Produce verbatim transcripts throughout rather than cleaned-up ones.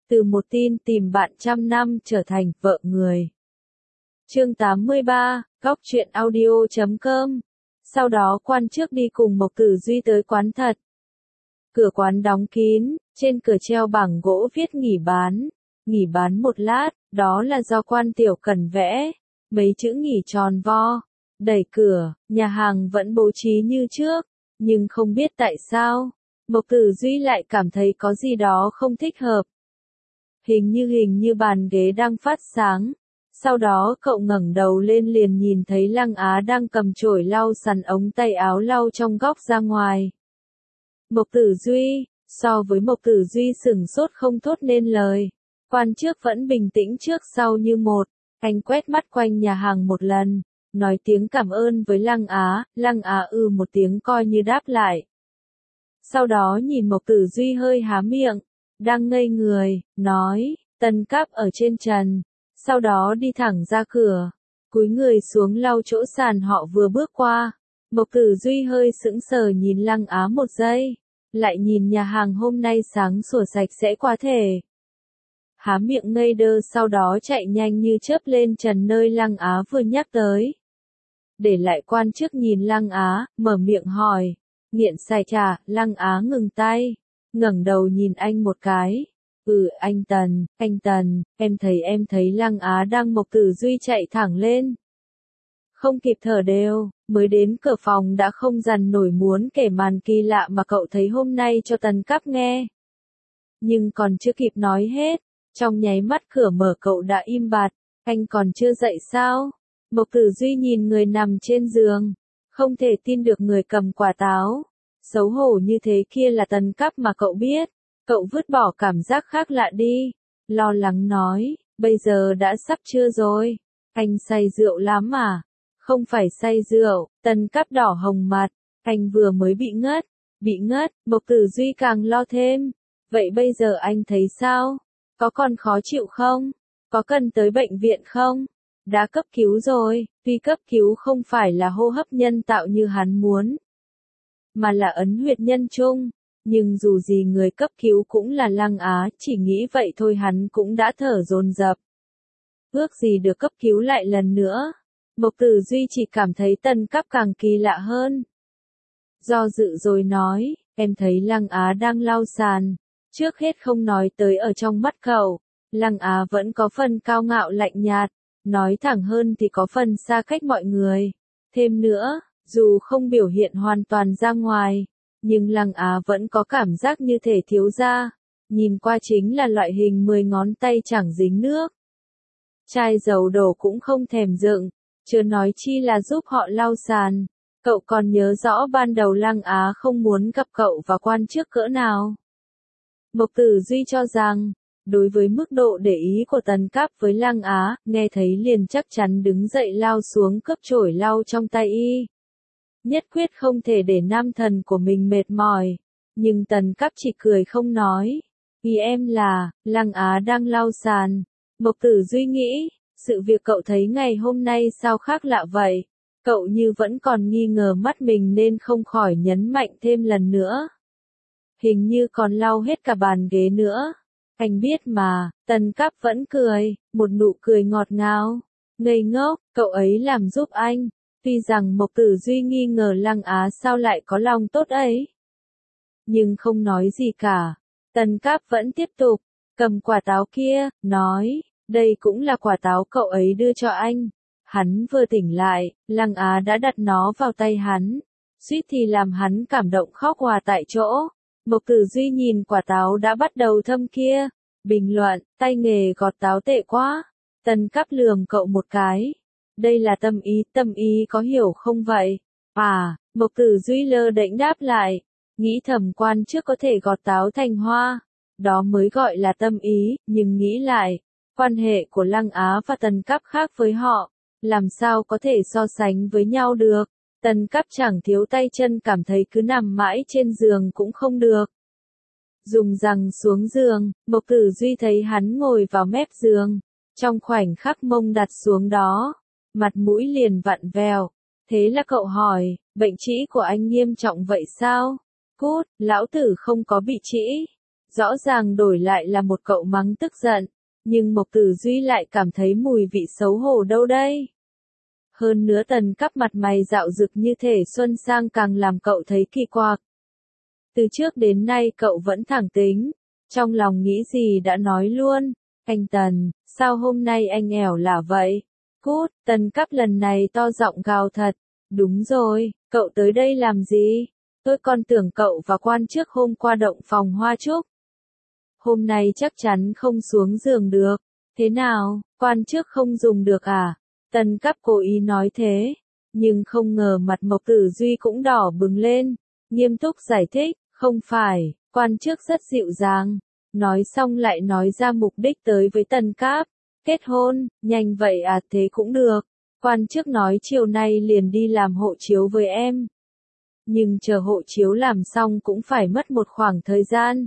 Từ một tin tìm bạn trăm năm trở thành vợ người. Chương tám mươi ba, góc truyện audio chấm com. Sau đó quan chức đi cùng Mộc Tử Duy tới quán thật. Cửa quán đóng kín, trên cửa treo bảng gỗ viết nghỉ bán. Nghỉ bán một lát, đó là do quan tiểu cần vẽ. Mấy chữ nghỉ tròn vo. Đẩy cửa, nhà hàng vẫn bố trí như trước. Nhưng không biết tại sao, Mộc Tử Duy lại cảm thấy có gì đó không thích hợp. Hình như hình như bàn ghế đang phát sáng. Sau đó cậu ngẩng đầu lên liền nhìn thấy Lăng Á đang cầm chổi lau sắn ống tay áo lau trong góc ra ngoài. Mộc Tử Duy, so với Mộc Tử Duy sửng sốt không thốt nên lời. Quan trước vẫn bình tĩnh trước sau như một. Anh quét mắt quanh nhà hàng một lần, nói tiếng cảm ơn với Lăng Á, Lăng Á ư một tiếng coi như đáp lại. Sau đó nhìn Mộc Tử Duy hơi há miệng, đang ngây người, nói, Tân Cáp ở trên trần. Sau đó đi thẳng ra cửa, cúi người xuống lau chỗ sàn họ vừa bước qua. Mộc Tử Duy hơi sững sờ nhìn Lăng Á một giây, lại nhìn nhà hàng hôm nay sáng sủa sạch sẽ quá thể. Há miệng ngây đơ sau đó chạy nhanh như chớp lên trần nơi Lăng Á vừa nhắc tới. Để lại quan chức nhìn Lăng Á, mở miệng hỏi, nghiện xài trà, Lăng Á ngừng tay, ngẩng đầu nhìn anh một cái. Ừ anh Tần, anh Tần, em thấy em thấy Lăng Á đang. Mộc Tử Duy chạy thẳng lên. Không kịp thở đều, mới đến cửa phòng đã không dằn nổi muốn kể màn kỳ lạ mà cậu thấy hôm nay cho Tần Cáp nghe. Nhưng còn chưa kịp nói hết, trong nháy mắt cửa mở cậu đã im bặt, anh còn chưa dậy sao? Mộc Tử Duy nhìn người nằm trên giường, không thể tin được người cầm quả táo. Xấu hổ như thế kia là Tần Cáp mà cậu biết. Cậu vứt bỏ cảm giác khác lạ đi, lo lắng nói, bây giờ đã sắp trưa rồi, anh say rượu lắm à? Không phải say rượu, Tần Cáp đỏ hồng mặt, anh vừa mới bị ngất, bị ngất, Mộc Tử Duy càng lo thêm, vậy bây giờ anh thấy sao? Có còn khó chịu không? Có cần tới bệnh viện không? Đã cấp cứu rồi, tuy cấp cứu không phải là hô hấp nhân tạo như hắn muốn, mà là ấn huyệt nhân trung. Nhưng dù gì người cấp cứu cũng là Lăng Á, chỉ nghĩ vậy thôi hắn cũng đã thở dồn dập. Ước gì được cấp cứu lại lần nữa. Mộc Tử Duy chỉ cảm thấy Tần Cáp càng kỳ lạ hơn. Do dự rồi nói, em thấy Lăng Á đang lau sàn. Trước hết không nói tới ở trong mắt cậu, Lăng Á vẫn có phần cao ngạo lạnh nhạt, nói thẳng hơn thì có phần xa cách mọi người. Thêm nữa, dù không biểu hiện hoàn toàn ra ngoài, nhưng Lăng Á vẫn có cảm giác như thể thiếu da, nhìn qua chính là loại hình mười ngón tay chẳng dính nước. Chai dầu đổ cũng không thèm dựng, chưa nói chi là giúp họ lau sàn. Cậu còn nhớ rõ ban đầu Lăng Á không muốn gặp cậu và quan chức cỡ nào. Mộc Tử Duy cho rằng, đối với mức độ để ý của Tần Cáp với Lăng Á, nghe thấy liền chắc chắn đứng dậy lao xuống cướp chổi lau trong tay y. Nhất quyết không thể để nam thần của mình mệt mỏi. Nhưng Tần Cáp chỉ cười không nói. Vì em là, Lăng Á đang lau sàn. Mộc Tử Duy nghĩ, sự việc cậu thấy ngày hôm nay sao khác lạ vậy? Cậu như vẫn còn nghi ngờ mắt mình nên không khỏi nhấn mạnh thêm lần nữa. Hình như còn lau hết cả bàn ghế nữa. Anh biết mà, Tần Cáp vẫn cười, một nụ cười ngọt ngào. Ngây ngốc, cậu ấy làm giúp anh. Tuy rằng Mộc Tử Duy nghi ngờ Lăng Á sao lại có lòng tốt ấy. Nhưng không nói gì cả. Tần Cáp vẫn tiếp tục, cầm quả táo kia, nói, đây cũng là quả táo cậu ấy đưa cho anh. Hắn vừa tỉnh lại, Lăng Á đã đặt nó vào tay hắn. Suýt thì làm hắn cảm động khóc òa tại chỗ. Mộc Tử Duy nhìn quả táo đã bắt đầu thâm kia. Bình luận, tay nghề gọt táo tệ quá. Tần Cáp lườm cậu một cái. Đây là tâm ý, tâm ý có hiểu không vậy? À, Mộc Tử Duy lơ đễnh đáp lại, nghĩ thầm quan trước có thể gọt táo thành hoa, đó mới gọi là tâm ý, nhưng nghĩ lại, quan hệ của Lăng Á và Tần Cáp khác với họ, làm sao có thể so sánh với nhau được? Tần Cáp chẳng thiếu tay chân cảm thấy cứ nằm mãi trên giường cũng không được. Dùng rằng xuống giường, Mộc Tử Duy thấy hắn ngồi vào mép giường, trong khoảnh khắc mông đặt xuống đó. Mặt mũi liền vặn vẹo. Thế là cậu hỏi, bệnh trĩ của anh nghiêm trọng vậy sao? Cút, lão tử không có bị trĩ. Rõ ràng đổi lại là một cậu mắng tức giận, nhưng Mộc Tử Duy lại cảm thấy mùi vị xấu hổ đâu đây. Hơn nữa Tần Cáp mặt mày dạo dực như thể xuân sang càng làm cậu thấy kỳ quặc. Từ trước đến nay cậu vẫn thẳng tính, trong lòng nghĩ gì đã nói luôn, anh Tần, sao hôm nay anh ẻo lả vậy? Cút, Tần Cáp lần này to giọng gào thật, đúng rồi, cậu tới đây làm gì? Tôi còn tưởng cậu và quan trước hôm qua động phòng hoa trúc. Hôm nay chắc chắn không xuống giường được, thế nào, quan trước không dùng được à? Tần Cáp cố ý nói thế, nhưng không ngờ mặt Mộc Tử Duy cũng đỏ bừng lên, nghiêm túc giải thích, không phải, quan trước rất dịu dàng. Nói xong lại nói ra mục đích tới với Tần Cáp, kết hôn, nhanh vậy à, thế cũng được, quan trước nói chiều nay liền đi làm hộ chiếu với em. Nhưng chờ hộ chiếu làm xong cũng phải mất một khoảng thời gian.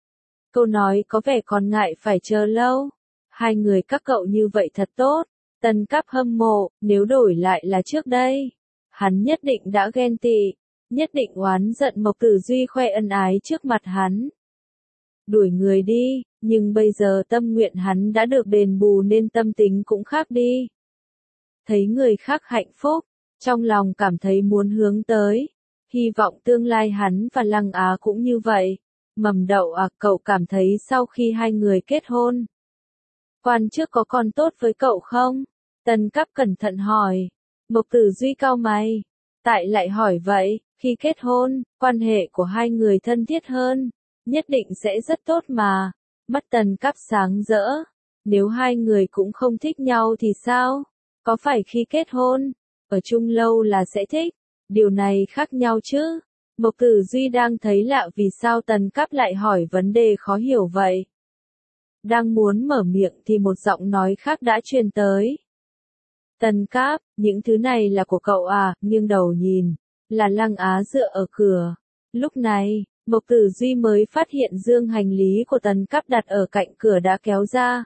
Câu nói có vẻ còn ngại phải chờ lâu. Hai người các cậu như vậy thật tốt. Tần Cáp hâm mộ, nếu đổi lại là trước đây, hắn nhất định đã ghen tị, nhất định oán giận Mộc Tử Duy khoe ân ái trước mặt hắn. Đuổi người đi, nhưng bây giờ tâm nguyện hắn đã được đền bù nên tâm tính cũng khác đi. Thấy người khác hạnh phúc, trong lòng cảm thấy muốn hướng tới, hy vọng tương lai hắn và Lăng Á cũng như vậy. Mầm Đậu à, cậu cảm thấy sau khi hai người kết hôn, quan trước có còn tốt với cậu không? Tần Cáp cẩn thận hỏi. Mộc Tử Duy cau mày. Tại lại hỏi vậy, khi kết hôn, quan hệ của hai người thân thiết hơn, nhất định sẽ rất tốt mà. Mắt Tần Cáp sáng rỡ. Nếu hai người cũng không thích nhau thì sao? Có phải khi kết hôn, ở chung lâu là sẽ thích? Điều này khác nhau chứ? Mộc Tử Duy đang thấy lạ vì sao Tần Cáp lại hỏi vấn đề khó hiểu vậy. Đang muốn mở miệng thì một giọng nói khác đã truyền tới. Tần Cáp, những thứ này là của cậu à? Nghiêng đầu nhìn, là Lăng Á dựa ở cửa. Lúc này, Mộc Tử Duy mới phát hiện dương hành lý của Tần Cáp đặt ở cạnh cửa đã kéo ra.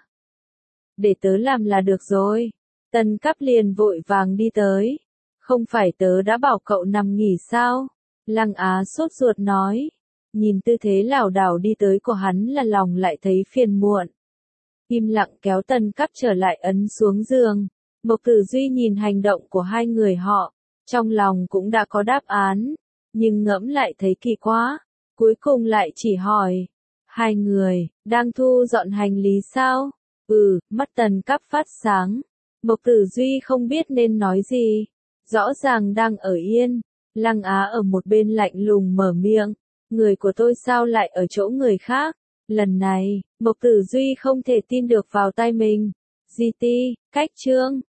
Để tớ làm là được rồi. Tần Cáp liền vội vàng đi tới. Không phải tớ đã bảo cậu nằm nghỉ sao? Lăng Á sốt ruột nói. Nhìn tư thế lảo đảo đi tới của hắn là lòng lại thấy phiền muộn. Im lặng kéo Tần Cáp trở lại ấn xuống giường. Mộc Tử Duy nhìn hành động của hai người họ, trong lòng cũng đã có đáp án, nhưng ngẫm lại thấy kỳ quá, cuối cùng lại chỉ hỏi. Hai người, đang thu dọn hành lý sao? Ừ, mắt Tần Cáp phát sáng. Mộc Tử Duy không biết nên nói gì. Rõ ràng đang ở yên. Lăng Á ở một bên lạnh lùng mở miệng. Người của tôi sao lại ở chỗ người khác? Lần này, Mộc Tử Duy không thể tin được vào tai mình. giê tê, cách chương.